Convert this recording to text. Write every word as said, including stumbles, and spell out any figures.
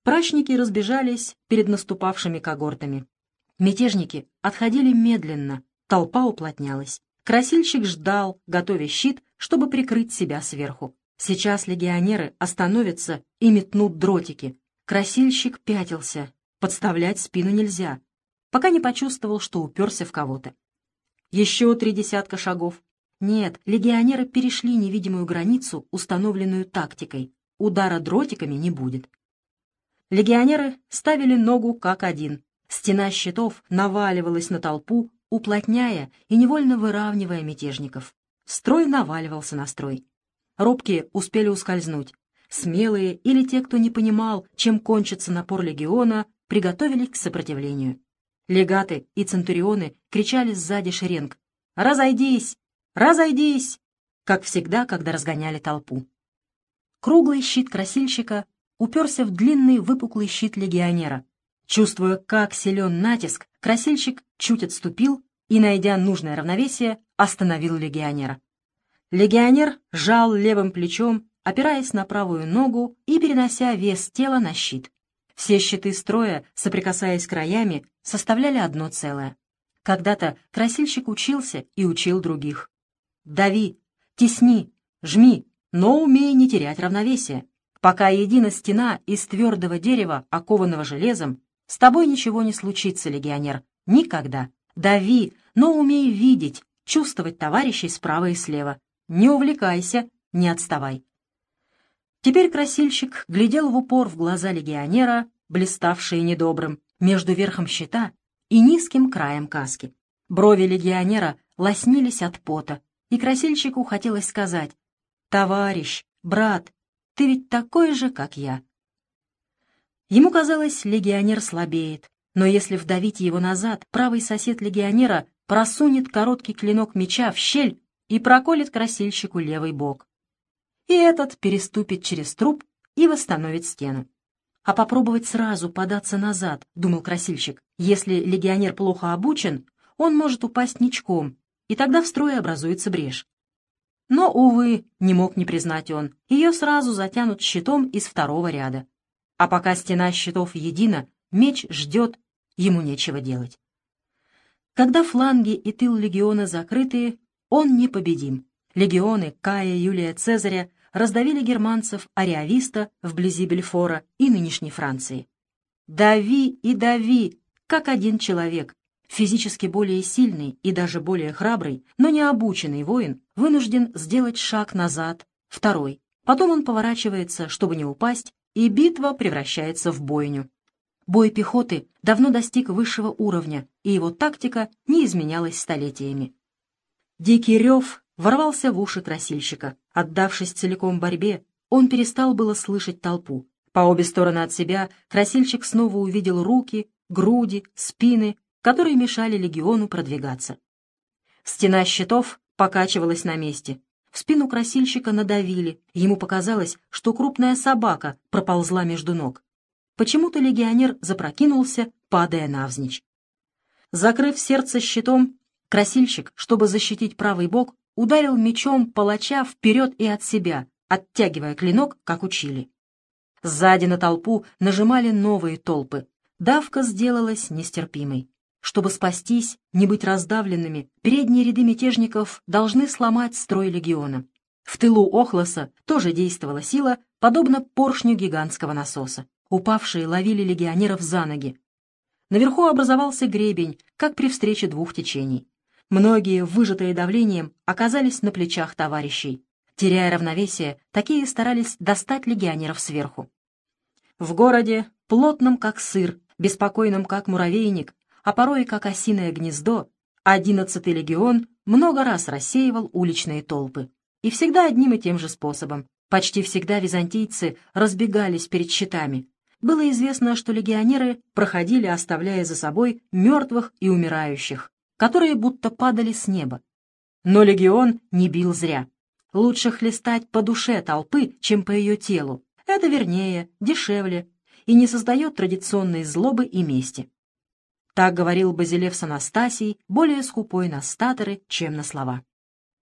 Прачники разбежались перед наступавшими когортами. Мятежники отходили медленно, толпа уплотнялась. Красильщик ждал, готовя щит, чтобы прикрыть себя сверху. Сейчас легионеры остановятся и метнут дротики. Красильщик пятился, подставлять спину нельзя, пока не почувствовал, что уперся в кого-то. Еще три десятка шагов. Нет, легионеры перешли невидимую границу, установленную тактикой. Удара дротиками не будет. Легионеры ставили ногу как один. Стена щитов наваливалась на толпу, уплотняя и невольно выравнивая мятежников. Строй наваливался на строй. Робкие успели ускользнуть. Смелые или те, кто не понимал, чем кончится напор легиона, приготовились к сопротивлению. Легаты и центурионы кричали сзади шеренг: «Разойдись! Разойдись!», как всегда, когда разгоняли толпу. Круглый щит красильщика уперся в длинный выпуклый щит легионера. Чувствуя, как силен натиск, красильщик чуть отступил и, найдя нужное равновесие, остановил легионера. Легионер жал левым плечом, опираясь на правую ногу и перенося вес тела на щит. Все щиты строя, соприкасаясь краями, составляли одно целое. Когда-то красильщик учился и учил других. Дави, тесни, жми, но умей не терять равновесие. Пока едина стена из твердого дерева, окованного железом, с тобой ничего не случится, легионер, никогда. Дави, но умей видеть, чувствовать товарищей справа и слева. Не увлекайся, не отставай. Теперь красильщик глядел в упор в глаза легионера, блиставшие недобрым, между верхом щита и низким краем каски. Брови легионера лоснились от пота, и красильщику хотелось сказать: «Товарищ, брат, ты ведь такой же, как я». Ему казалось, легионер слабеет, но если вдавить его назад, правый сосед легионера просунет короткий клинок меча в щель и проколет красильщику левый бок. И этот переступит через труп и восстановит стену. А попробовать сразу податься назад, думал красильщик. Если легионер плохо обучен, он может упасть ничком, и тогда в строе образуется брешь. Но, увы, не мог не признать он, ее сразу затянут щитом из второго ряда. А пока стена щитов едина, меч ждет, ему нечего делать. Когда фланги и тыл легиона закрыты, он непобедим. Легионы Кая Юлия Цезаря раздавили германцев Ариависта вблизи Бельфора и нынешней Франции. Дави и дави, как один человек. Физически более сильный и даже более храбрый, но не обученный воин вынужден сделать шаг назад, второй. Потом он поворачивается, чтобы не упасть, и битва превращается в бойню. Бой пехоты давно достиг высшего уровня, и его тактика не изменялась столетиями. Дикий рев ворвался в уши красильщика. Отдавшись целиком борьбе, он перестал было слышать толпу. По обе стороны от себя красильщик снова увидел руки, груди, спины, которые мешали легиону продвигаться. Стена щитов покачивалась на месте. В спину красильщика надавили. Ему показалось, что крупная собака проползла между ног. Почему-то легионер запрокинулся, падая навзничь. Закрыв сердце щитом, красильщик, чтобы защитить правый бок, ударил мечом палача вперед и от себя, оттягивая клинок, как учили. Сзади на толпу нажимали новые толпы. Давка сделалась нестерпимой. Чтобы спастись, не быть раздавленными, передние ряды мятежников должны сломать строй легиона. В тылу Охлоса тоже действовала сила, подобно поршню гигантского насоса. Упавшие ловили легионеров за ноги. Наверху образовался гребень, как при встрече двух течений. Многие, выжатые давлением, оказались на плечах товарищей. Теряя равновесие, такие старались достать легионеров сверху. В городе, плотном как сыр, беспокойном как муравейник, а порой как осиное гнездо, одиннадцатый легион много раз рассеивал уличные толпы. И всегда одним и тем же способом. Почти всегда византийцы разбегались перед щитами. Было известно, что легионеры проходили, оставляя за собой мертвых и умирающих, которые будто падали с неба. Но легион не бил зря. Лучше хлестать по душе толпы, чем по ее телу. Это вернее, дешевле и не создает традиционной злобы и мести. Так говорил Базилевс Анастасий, более скупой на статоры, чем на слова.